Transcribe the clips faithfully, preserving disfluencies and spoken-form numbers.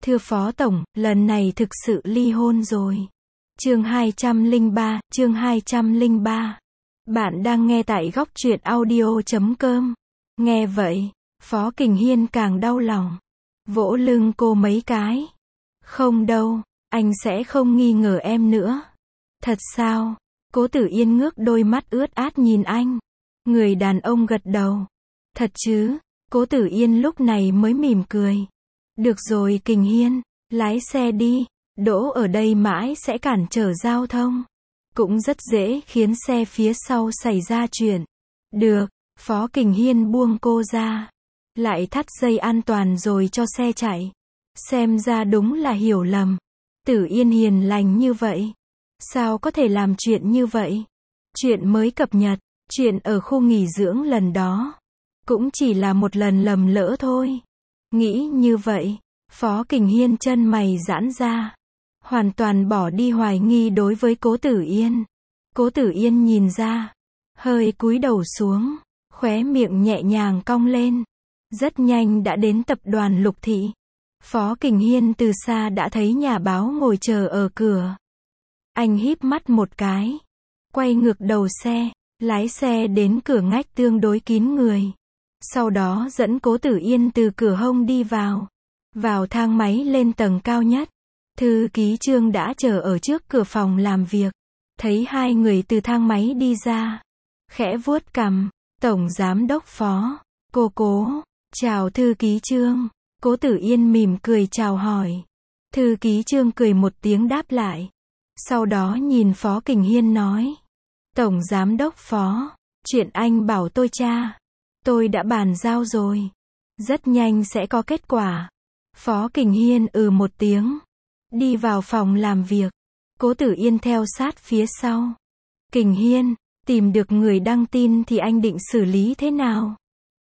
Thưa Phó Tổng, lần này thực sự ly hôn rồi. Chương hai trăm lẻ ba, chương hai trăm lẻ ba. Bạn đang nghe tại góc truyện audio chấm com. Nghe vậy, Phó Kình Hiên càng đau lòng. Vỗ lưng cô mấy cái. Không đâu, anh sẽ không nghi ngờ em nữa. Thật sao? Cố Tử Yên ngước đôi mắt ướt át nhìn anh. Người đàn ông gật đầu. Thật chứ? Cố Tử Yên lúc này mới mỉm cười. Được rồi Kình Hiên, lái xe đi, đỗ ở đây mãi sẽ cản trở giao thông. Cũng rất dễ khiến xe phía sau xảy ra chuyện. Được, Phó Kình Hiên buông cô ra. Lại thắt dây an toàn rồi cho xe chạy. Xem ra đúng là hiểu lầm. Tử Yên hiền lành như vậy. Sao có thể làm chuyện như vậy? Chuyện mới cập nhật, chuyện ở khu nghỉ dưỡng lần đó. Cũng chỉ là một lần lầm lỡ thôi. Nghĩ như vậy, Phó Kình Hiên chân mày giãn ra. Hoàn toàn bỏ đi hoài nghi đối với Cố Tử Yên. Cố Tử Yên nhìn ra, hơi cúi đầu xuống, khóe miệng nhẹ nhàng cong lên. Rất nhanh đã đến tập đoàn Lục Thị. Phó Kình Hiên từ xa đã thấy nhà báo ngồi chờ ở cửa. Anh híp mắt một cái, quay ngược đầu xe, lái xe đến cửa ngách tương đối kín người. Sau đó dẫn Cố Tử Yên từ cửa hông đi vào. Vào thang máy lên tầng cao nhất. Thư ký Trương đã chờ ở trước cửa phòng làm việc. Thấy hai người từ thang máy đi ra. Khẽ vuốt cằm. Tổng giám đốc Phó. Cô Cố. Chào thư ký Trương. Cố Tử Yên mỉm cười chào hỏi. Thư ký Trương cười một tiếng đáp lại. Sau đó nhìn Phó Kình Hiên nói. Tổng giám đốc Phó. Chuyện anh bảo tôi tra. Tôi đã bàn giao rồi. Rất nhanh sẽ có kết quả. Phó Kình Hiên ừ một tiếng. Đi vào phòng làm việc. Cố Tử Yên theo sát phía sau. Kình Hiên, tìm được người đăng tin thì anh định xử lý thế nào?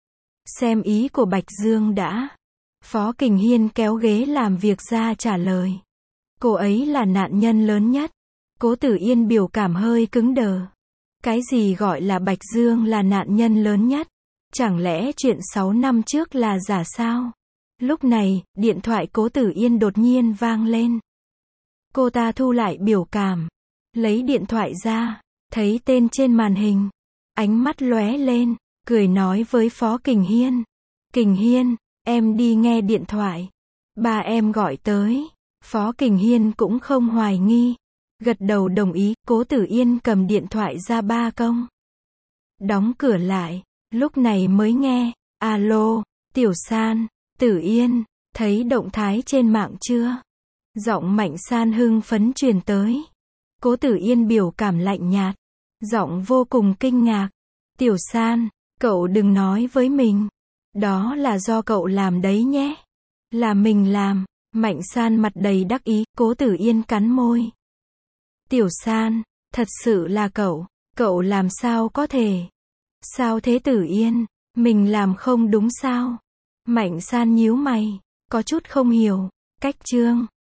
Xem ý của Bạch Dương đã. Phó Kình Hiên kéo ghế làm việc ra trả lời. Cô ấy là nạn nhân lớn nhất. Cố Tử Yên biểu cảm hơi cứng đờ. Cái gì gọi là Bạch Dương là nạn nhân lớn nhất? Chẳng lẽ chuyện sáu năm trước là giả sao? Lúc này, điện thoại Cố Tử Yên đột nhiên vang lên. Cô ta thu lại biểu cảm. Lấy điện thoại ra, thấy tên trên màn hình. Ánh mắt lóe lên, cười nói với Phó Kình Hiên. Kình Hiên, em đi nghe điện thoại. Ba em gọi tới. Phó Kình Hiên cũng không hoài nghi. Gật đầu đồng ý, Cố Tử Yên cầm điện thoại ra ba công. Đóng cửa lại, lúc này mới nghe. Alo, Tiểu San, Tử Yên, thấy động thái trên mạng chưa? Giọng Mạnh San hưng phấn truyền tới. Cố Tử Yên biểu cảm lạnh nhạt. Giọng vô cùng kinh ngạc. Tiểu San, cậu đừng nói với mình. Đó là do cậu làm đấy nhé. Là mình làm. Mạnh San mặt đầy đắc ý. Cố Tử Yên cắn môi. Tiểu San, thật sự là cậu. Cậu làm sao có thể? Sao thế Tử Yên? Mình làm không đúng sao? Mạnh San nhíu mày. Có chút không hiểu. Cách Trương,